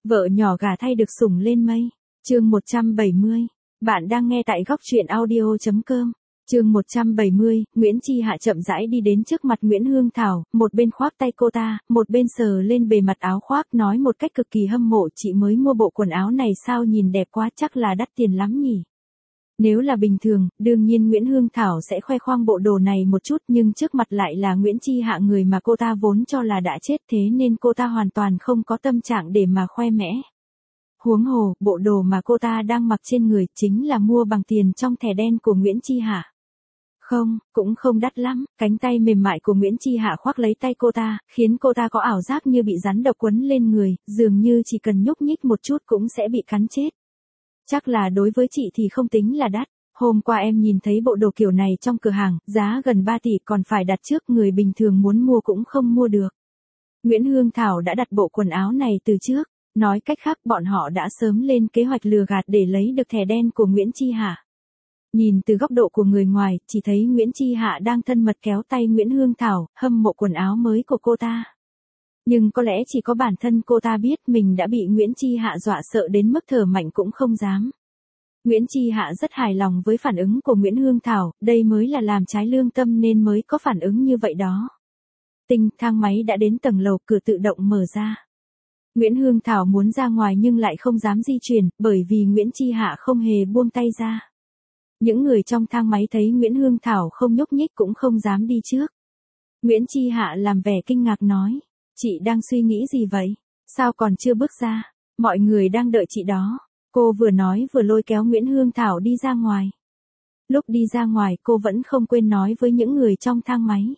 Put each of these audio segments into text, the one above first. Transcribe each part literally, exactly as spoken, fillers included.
Vợ nhỏ gả thay được sủng lên mây. Chương một trăm bảy mươi. Bạn đang nghe tại góc truyện audio chấm com. Chương một trăm bảy mươi, Nguyễn Chi Hạ chậm rãi đi đến trước mặt Nguyễn Hương Thảo, một bên khoác tay cô ta, một bên sờ lên bề mặt áo khoác nói một cách cực kỳ hâm mộ, chị mới mua bộ quần áo này sao nhìn đẹp quá, chắc là đắt tiền lắm nhỉ. Nếu là bình thường, đương nhiên Nguyễn Hương Thảo sẽ khoe khoang bộ đồ này một chút, nhưng trước mặt lại là Nguyễn Chi Hạ, người mà cô ta vốn cho là đã chết, thế nên cô ta hoàn toàn không có tâm trạng để mà khoe mẽ. Huống hồ, bộ đồ mà cô ta đang mặc trên người chính là mua bằng tiền trong thẻ đen của Nguyễn Chi Hạ. Không, cũng không đắt lắm, cánh tay mềm mại của Nguyễn Chi Hạ khoác lấy tay cô ta, khiến cô ta có ảo giác như bị rắn độc quấn lên người, dường như chỉ cần nhúc nhích một chút cũng sẽ bị cắn chết. Chắc là đối với chị thì không tính là đắt. Hôm qua em nhìn thấy bộ đồ kiểu này trong cửa hàng, giá gần ba tỷ còn phải đặt trước, người bình thường muốn mua cũng không mua được. Nguyễn Hương Thảo đã đặt bộ quần áo này từ trước, nói cách khác bọn họ đã sớm lên kế hoạch lừa gạt để lấy được thẻ đen của Nguyễn Chi Hạ. Nhìn từ góc độ của người ngoài, chỉ thấy Nguyễn Chi Hạ đang thân mật kéo tay Nguyễn Hương Thảo, hâm mộ quần áo mới của cô ta. Nhưng có lẽ chỉ có bản thân cô ta biết mình đã bị Nguyễn Chi Hạ dọa sợ đến mức thở mạnh cũng không dám. Nguyễn Chi Hạ rất hài lòng với phản ứng của Nguyễn Hương Thảo, đây mới là làm trái lương tâm nên mới có phản ứng như vậy đó. Tinh, thang máy đã đến tầng lầu, cửa tự động mở ra. Nguyễn Hương Thảo muốn ra ngoài nhưng lại không dám di chuyển, bởi vì Nguyễn Chi Hạ không hề buông tay ra. Những người trong thang máy thấy Nguyễn Hương Thảo không nhúc nhích cũng không dám đi trước. Nguyễn Chi Hạ làm vẻ kinh ngạc nói, chị đang suy nghĩ gì vậy? Sao còn chưa bước ra? Mọi người đang đợi chị đó. Cô vừa nói vừa lôi kéo Nguyễn Hương Thảo đi ra ngoài. Lúc đi ra ngoài cô vẫn không quên nói với những người trong thang máy.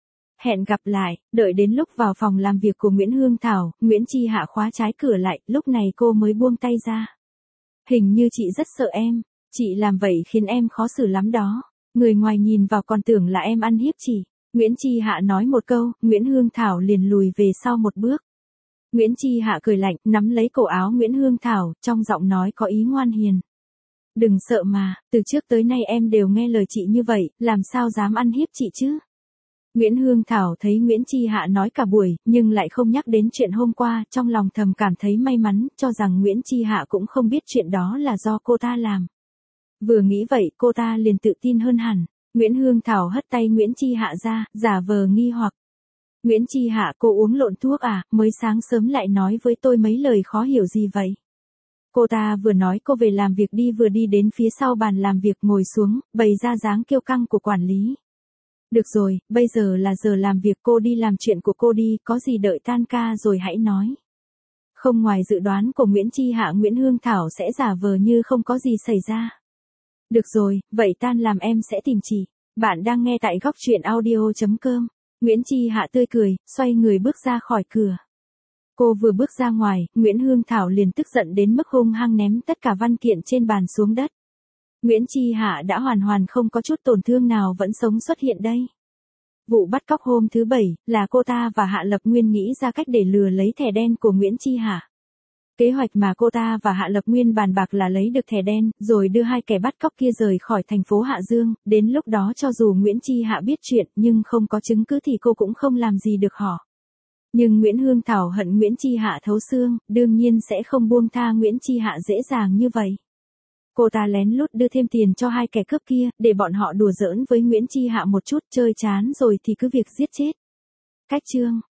Hẹn gặp lại, đợi đến lúc vào phòng làm việc của Nguyễn Hương Thảo, Nguyễn Chi Hạ khóa trái cửa lại, lúc này cô mới buông tay ra. Hình như chị rất sợ em, chị làm vậy khiến em khó xử lắm đó. Người ngoài nhìn vào còn tưởng là em ăn hiếp chị. Nguyễn Chi Hạ nói một câu, Nguyễn Hương Thảo liền lùi về sau một bước. Nguyễn Chi Hạ cười lạnh, nắm lấy cổ áo Nguyễn Hương Thảo, trong giọng nói có ý ngoan hiền. Đừng sợ mà, từ trước tới nay em đều nghe lời chị như vậy, làm sao dám ăn hiếp chị chứ? Nguyễn Hương Thảo thấy Nguyễn Chi Hạ nói cả buổi, nhưng lại không nhắc đến chuyện hôm qua, trong lòng thầm cảm thấy may mắn, cho rằng Nguyễn Chi Hạ cũng không biết chuyện đó là do cô ta làm. Vừa nghĩ vậy, cô ta liền tự tin hơn hẳn. Nguyễn Hương Thảo hất tay Nguyễn Chi Hạ ra, giả vờ nghi hoặc. Nguyễn Chi Hạ, cô uống lộn thuốc à, mới sáng sớm lại nói với tôi mấy lời khó hiểu gì vậy? Cô ta vừa nói cô về làm việc đi vừa đi đến phía sau bàn làm việc ngồi xuống, bày ra dáng kiêu căng của quản lý. Được rồi, bây giờ là giờ làm việc, cô đi làm chuyện của cô đi, có gì đợi tan ca rồi hãy nói. Không ngoài dự đoán của Nguyễn Chi Hạ, Nguyễn Hương Thảo sẽ giả vờ như không có gì xảy ra. Được rồi, vậy tan làm em sẽ tìm chị. Bạn đang nghe tại góc truyện audio chấm com. Nguyễn Chi Hạ tươi cười, xoay người bước ra khỏi cửa. Cô vừa bước ra ngoài, Nguyễn Hương Thảo liền tức giận đến mức hung hăng ném tất cả văn kiện trên bàn xuống đất. Nguyễn Chi Hạ đã hoàn hoàn không có chút tổn thương nào vẫn sống xuất hiện đây. Vụ bắt cóc hôm thứ bảy, là cô ta và Hạ Lập Nguyên nghĩ ra cách để lừa lấy thẻ đen của Nguyễn Chi Hạ. Kế hoạch mà cô ta và Hạ Lập Nguyên bàn bạc là lấy được thẻ đen, rồi đưa hai kẻ bắt cóc kia rời khỏi thành phố Hạ Dương, đến lúc đó cho dù Nguyễn Chi Hạ biết chuyện nhưng không có chứng cứ thì cô cũng không làm gì được họ. Nhưng Nguyễn Hương Thảo hận Nguyễn Chi Hạ thấu xương, đương nhiên sẽ không buông tha Nguyễn Chi Hạ dễ dàng như vậy. Cô ta lén lút đưa thêm tiền cho hai kẻ cướp kia, để bọn họ đùa giỡn với Nguyễn Chi Hạ một chút, chơi chán rồi thì cứ việc giết chết. Cách chương